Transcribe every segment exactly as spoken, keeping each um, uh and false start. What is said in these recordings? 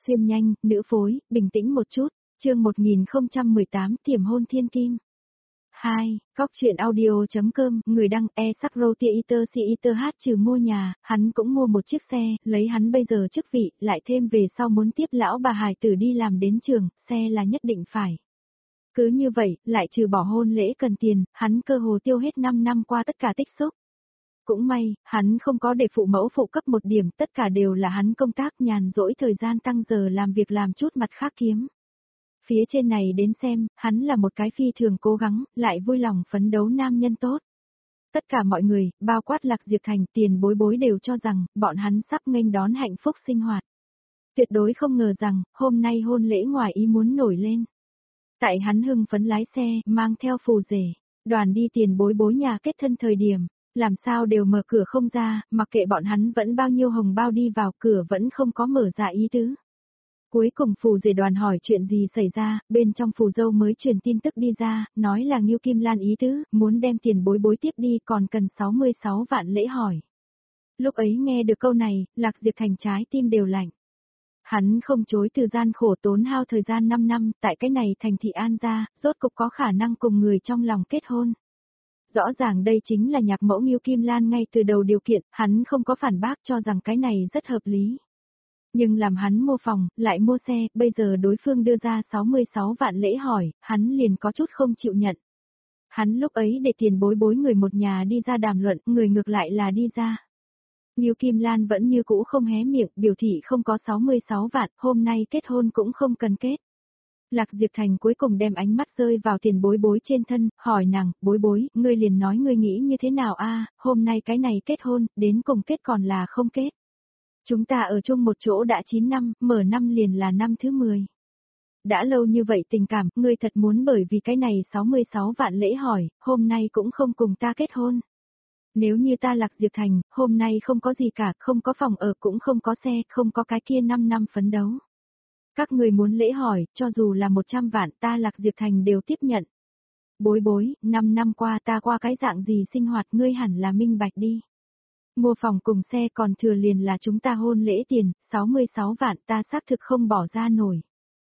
Xuyên nhanh, nữ phối, bình tĩnh một chút, chương một nghìn không trăm mười tám Tiềm hôn thiên kim. hai. Góc truyện audio.com, người đăng e sắc rô tia iter si iter hát trừ mua nhà, hắn cũng mua một chiếc xe, lấy hắn bây giờ chức vị, lại thêm về sau muốn tiếp lão bà hài tử đi làm đến trường, xe là nhất định phải. Cứ như vậy, lại trừ bỏ hôn lễ cần tiền, hắn cơ hồ tiêu hết năm năm qua tất cả tích xúc. Cũng may, hắn không có để phụ mẫu phụ cấp một điểm, tất cả đều là hắn công tác nhàn rỗi thời gian tăng giờ làm việc làm chút mặt khác kiếm. Phía trên này đến xem, hắn là một cái phi thường cố gắng, lại vui lòng phấn đấu nam nhân tốt. Tất cả mọi người, bao quát Lạc Diệp Thành, Tiền Bối Bối đều cho rằng, bọn hắn sắp nghênh đón hạnh phúc sinh hoạt. Tuyệt đối không ngờ rằng, hôm nay hôn lễ ngoài ý muốn nổi lên. Tại hắn hưng phấn lái xe, mang theo phù rể, đoàn đi Tiền Bối Bối nhà kết thân thời điểm, làm sao đều mở cửa không ra, mặc kệ bọn hắn vẫn bao nhiêu hồng bao đi vào cửa vẫn không có mở ra ý tứ. Cuối cùng phù rể đoàn hỏi chuyện gì xảy ra, bên trong phù dâu mới truyền tin tức đi ra, nói là Ngưu Kim Lan ý tứ, muốn đem Tiền Bối Bối tiếp đi còn cần sáu mươi sáu vạn lễ hỏi. Lúc ấy nghe được câu này, Lạc Diệp Thành trái tim đều lạnh. Hắn không chối từ gian khổ tốn hao thời gian năm năm, tại cái này thành thị An gia, rốt cục có khả năng cùng người trong lòng kết hôn. Rõ ràng đây chính là nhạc mẫu Ngưu Kim Lan ngay từ đầu điều kiện, hắn không có phản bác cho rằng cái này rất hợp lý. Nhưng làm hắn mua phòng, lại mua xe, bây giờ đối phương đưa ra sáu mươi sáu vạn lễ hỏi, hắn liền có chút không chịu nhận. Hắn lúc ấy để Tiền Bối Bối người một nhà đi ra đàm luận, người ngược lại là đi ra. Ngưu Kim Lan vẫn như cũ không hé miệng, biểu thị không có sáu mươi sáu vạn, hôm nay kết hôn cũng không cần kết. Lạc Diệp Thành cuối cùng đem ánh mắt rơi vào Tiền Bối Bối trên thân, hỏi nàng, Bối Bối, ngươi liền nói ngươi nghĩ như thế nào a? Hôm nay cái này kết hôn, đến cùng kết còn là không kết. Chúng ta ở chung một chỗ đã chín năm, mở năm liền là năm thứ mười. Đã lâu như vậy tình cảm, ngươi thật muốn bởi vì cái này sáu mươi sáu vạn lễ hỏi, hôm nay cũng không cùng ta kết hôn. Nếu như ta Lạc Diệp Thành, hôm nay không có gì cả, không có phòng ở cũng không có xe, không có cái kia năm năm phấn đấu. Các người muốn lễ hỏi, cho dù là một trăm vạn ta Lạc Diệp Thành đều tiếp nhận. Bối Bối, năm năm qua ta qua cái dạng gì sinh hoạt ngươi hẳn là minh bạch đi. Mua phòng cùng xe còn thừa liền là chúng ta hôn lễ tiền, sáu mươi sáu vạn ta xác thực không bỏ ra nổi.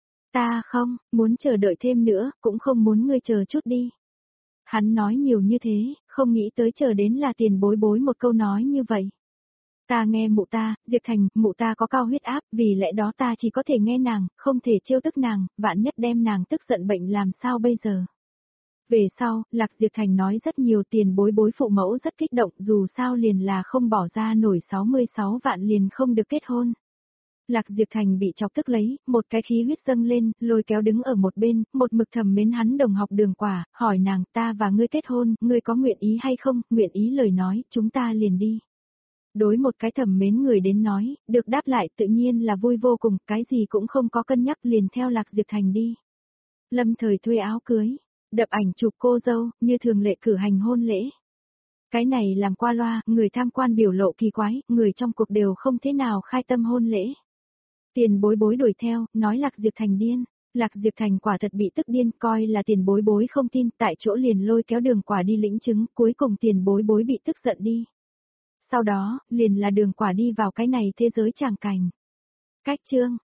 Ta không, muốn chờ đợi thêm nữa, cũng không muốn ngươi chờ chút đi. Hắn nói nhiều như thế, không nghĩ tới chờ đến là Tiền Bối Bối một câu nói như vậy. Ta nghe mụ ta, Diệp Thành, mụ ta có cao huyết áp, vì lẽ đó ta chỉ có thể nghe nàng, không thể trêu tức nàng, vạn nhất đem nàng tức giận bệnh làm sao bây giờ. Về sau, Lạc Diệp Thành nói rất nhiều Tiền Bối Bối phụ mẫu rất kích động dù sao liền là không bỏ ra nổi sáu mươi sáu vạn liền không được kết hôn. Lạc Diệp Thành bị chọc tức lấy, một cái khí huyết dâng lên, lôi kéo đứng ở một bên, một mực thầm mến hắn đồng học Đường Quả, hỏi nàng ta và ngươi kết hôn, ngươi có nguyện ý hay không, nguyện ý lời nói, chúng ta liền đi. Đối một cái thầm mến người đến nói, được đáp lại tự nhiên là vui vô cùng, cái gì cũng không có cân nhắc liền theo Lạc Diệp Thành đi. Lâm Thời thuê áo cưới, đập ảnh chụp cô dâu, như thường lệ cử hành hôn lễ. Cái này làm qua loa, người tham quan biểu lộ kỳ quái, người trong cuộc đều không thế nào khai tâm hôn lễ. Tiền Bối Bối đuổi theo, nói Lạc Diệp Thành điên. Lạc Diệp Thành quả thật bị tức điên, coi là Tiền Bối Bối không tin, tại chỗ liền lôi kéo Đường Quả đi lĩnh chứng, cuối cùng Tiền Bối Bối bị tức giận đi. Sau đó, liền là Đường Quả đi vào cái này thế giới tràng cảnh. Cách chương,